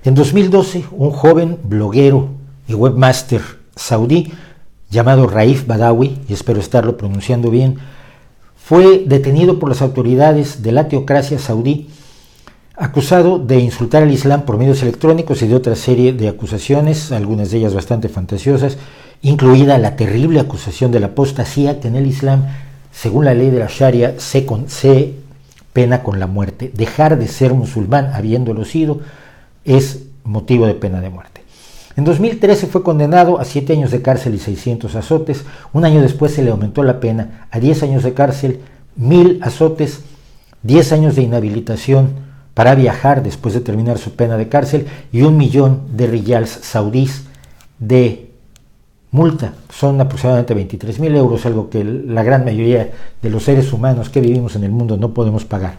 En 2012, un joven bloguero y webmaster saudí llamado Raif Badawi, y espero estarlo pronunciando bien, fue detenido por las autoridades de la teocracia saudí, acusado de insultar al Islam por medios electrónicos y de otra serie de acusaciones, algunas de ellas bastante fantasiosas, incluida la terrible acusación de la apostasía, que en el Islam, según la ley de la Sharia, se pena con la muerte. Dejar de ser musulmán habiéndolo sido es motivo de pena de muerte. En 2013 fue condenado a 7 años de cárcel y 600 azotes. Un año después se le aumentó la pena a 10 años de cárcel, 1000 azotes, 10 años de inhabilitación para viajar después de terminar su pena de cárcel y 1 millón de riyals saudíes de multa. Son aproximadamente 23.000 euros, algo que la gran mayoría de los seres humanos que vivimos en el mundo no podemos pagar.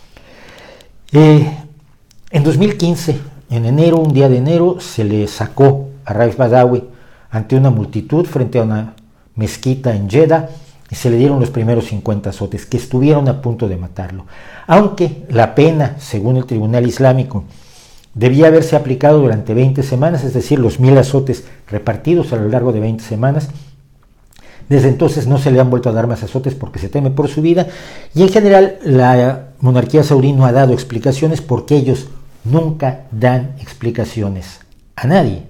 En 2015, en enero, un día de enero, se le sacó a Raif Badawi ante una multitud frente a una mezquita en Jeddah y se le dieron los primeros 50 azotes, que estuvieron a punto de matarlo. Aunque la pena, según el Tribunal Islámico, debía haberse aplicado durante 20 semanas, es decir, los 1000 azotes repartidos a lo largo de 20 semanas. Desde entonces no se le han vuelto a dar más azotes porque se teme por su vida, y en general la monarquía saudí no ha dado explicaciones porque ellos nunca dan explicaciones a nadie.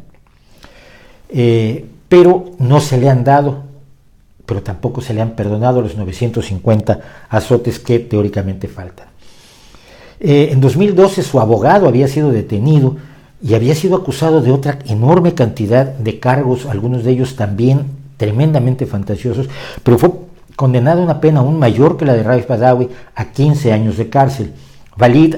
Pero no se le han dado, pero tampoco se le han perdonado los 950 azotes que teóricamente faltan. En 2012 su abogado había sido detenido y había sido acusado de otra enorme cantidad de cargos, algunos de ellos también tremendamente fantasiosos, pero fue condenado a una pena aún mayor que la de Raif Badawi, a 15 años de cárcel. Walid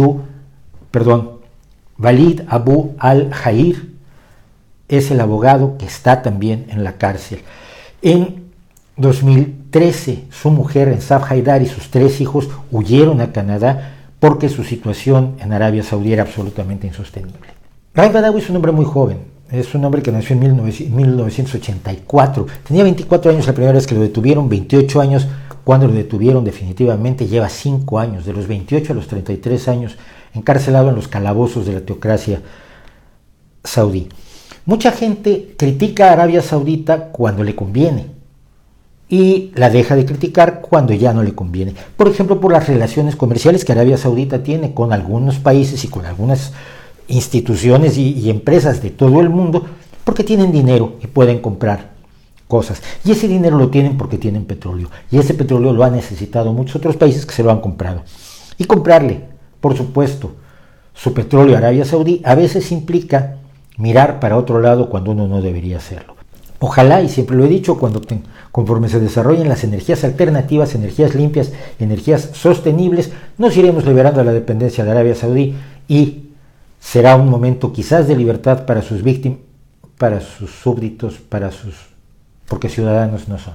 Abu al-Jair es el abogado que está también en la cárcel. En 2013, su mujer, Ensaf Haidar, y sus 3 hijos huyeron a Canadá porque su situación en Arabia Saudí era absolutamente insostenible. Raif Badawi es un hombre muy joven, es un hombre que nació en 1984, tenía 24 años la primera vez que lo detuvieron, 28 años cuando lo detuvieron definitivamente, lleva 5 años, de los 28 a los 33 años, encarcelado en los calabozos de la teocracia saudí. Mucha gente critica a Arabia Saudita cuando le conviene y la deja de criticar cuando ya no le conviene. Por ejemplo, por las relaciones comerciales que Arabia Saudita tiene con algunos países y con algunas instituciones y empresas de todo el mundo, porque tienen dinero y pueden comprar cosas. Y ese dinero lo tienen porque tienen petróleo. Y ese petróleo lo han necesitado muchos otros países que se lo han comprado. Y comprarle, por supuesto, su petróleo a Arabia Saudí a veces implica mirar para otro lado cuando uno no debería hacerlo. Ojalá, y siempre lo he dicho, conforme se desarrollen las energías alternativas, energías limpias, energías sostenibles, nos iremos liberando de la dependencia de Arabia Saudí y será un momento quizás de libertad para sus víctimas, para sus súbditos, porque ciudadanos no son.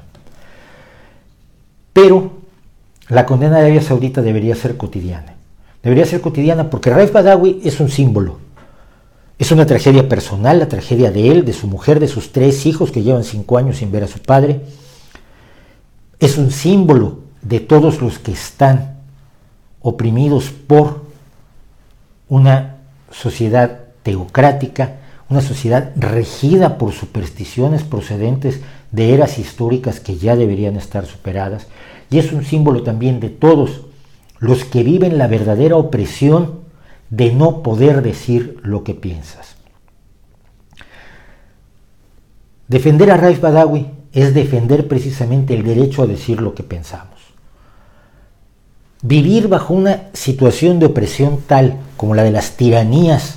Pero la condena de Arabia Saudita debería ser cotidiana. Debería ser cotidiana porque Raif Badawi es un símbolo. Es una tragedia personal, la tragedia de él, de su mujer, de sus 3 hijos que llevan 5 años sin ver a su padre. Es un símbolo de todos los que están oprimidos por una sociedad teocrática, una sociedad regida por supersticiones procedentes de eras históricas que ya deberían estar superadas. Y es un símbolo también de todos los que viven la verdadera opresión de no poder decir lo que piensas. Defender a Raif Badawi es defender precisamente el derecho a decir lo que pensamos. Vivir bajo una situación de opresión tal como la de las tiranías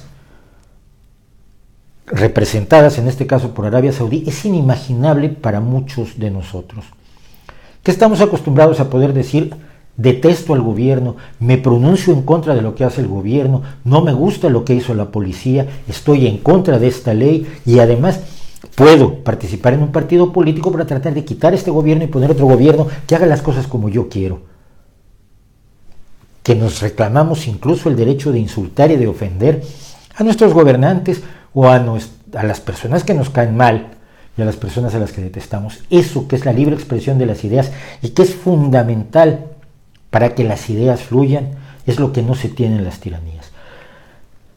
representadas en este caso por Arabia Saudí es inimaginable para muchos de nosotros, que estamos acostumbrados a poder decir: detesto al gobierno, me pronuncio en contra de lo que hace el gobierno, no me gusta lo que hizo la policía, estoy en contra de esta ley y además puedo participar en un partido político para tratar de quitar este gobierno y poner otro gobierno que haga las cosas como yo quiero. Que nos reclamamos incluso el derecho de insultar y de ofender a nuestros gobernantes o a las personas que nos caen mal y a las personas a las que detestamos. Eso que es la libre expresión de las ideas y que es fundamental para que las ideas fluyan, es lo que no se tiene en las tiranías.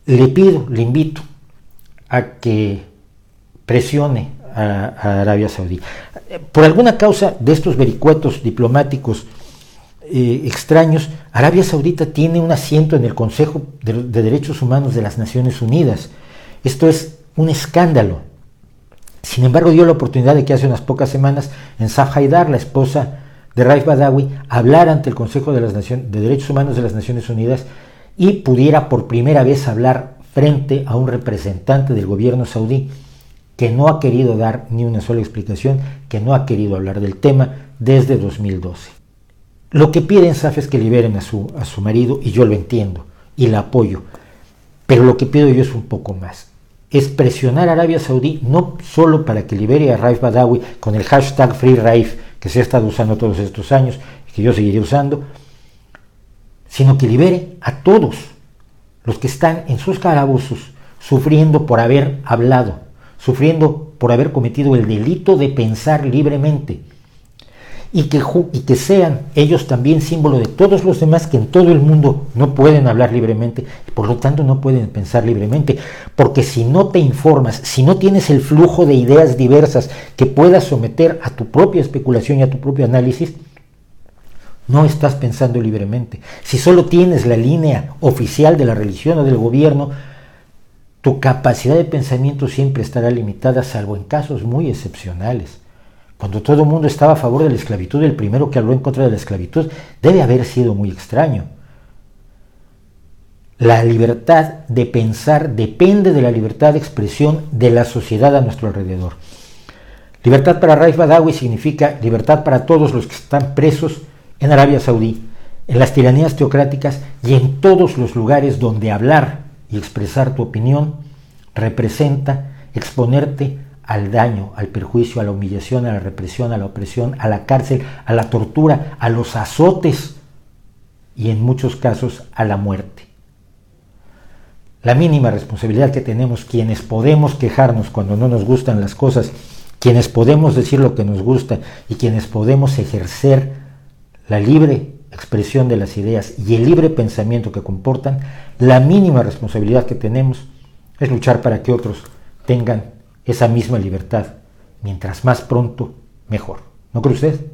le invito a que presione a Arabia Saudí. Por alguna causa de estos vericuetos diplomáticos extraños, Arabia Saudita tiene un asiento en el Consejo de Derechos Humanos de las Naciones Unidas. Esto es un escándalo. Sin embargo, dio la oportunidad de que hace unas pocas semanas Ensaf Haidar, la esposa de Raif Badawi, hablara ante el Consejo de Derechos Humanos de las Naciones Unidas y pudiera por primera vez hablar frente a un representante del gobierno saudí que no ha querido dar ni una sola explicación, que no ha querido hablar del tema desde 2012. Lo que pide Ensaf es que liberen a su marido, y yo lo entiendo y la apoyo, pero lo que pido yo es un poco más. Es presionar a Arabia Saudí no solo para que libere a Raif Badawi con el hashtag FreeRaif que se ha estado usando todos estos años y que yo seguiré usando, sino que libere a todos los que están en sus calabozos sufriendo por haber hablado, sufriendo por haber cometido el delito de pensar libremente, y que sean ellos también símbolo de todos los demás que en todo el mundo no pueden hablar libremente y por lo tanto no pueden pensar libremente, porque si no te informas, si no tienes el flujo de ideas diversas que puedas someter a tu propia especulación y a tu propio análisis, no estás pensando libremente. Si solo tienes la línea oficial de la religión o del gobierno, tu capacidad de pensamiento siempre estará limitada, salvo en casos muy excepcionales. Cuando todo el mundo estaba a favor de la esclavitud, el primero que habló en contra de la esclavitud debe haber sido muy extraño. La libertad de pensar depende de la libertad de expresión de la sociedad a nuestro alrededor. Libertad para Raif Badawi significa libertad para todos los que están presos en Arabia Saudí, en las tiranías teocráticas y en todos los lugares donde hablar y expresar tu opinión representa exponerte al daño, al perjuicio, a la humillación, a la represión, a la opresión, a la cárcel, a la tortura, a los azotes y en muchos casos a la muerte. La mínima responsabilidad que tenemos quienes podemos quejarnos cuando no nos gustan las cosas, quienes podemos decir lo que nos gusta y quienes podemos ejercer la libre expresión de las ideas y el libre pensamiento que comportan, la mínima responsabilidad que tenemos es luchar para que otros tengan esa misma libertad, mientras más pronto, mejor. ¿No cree usted?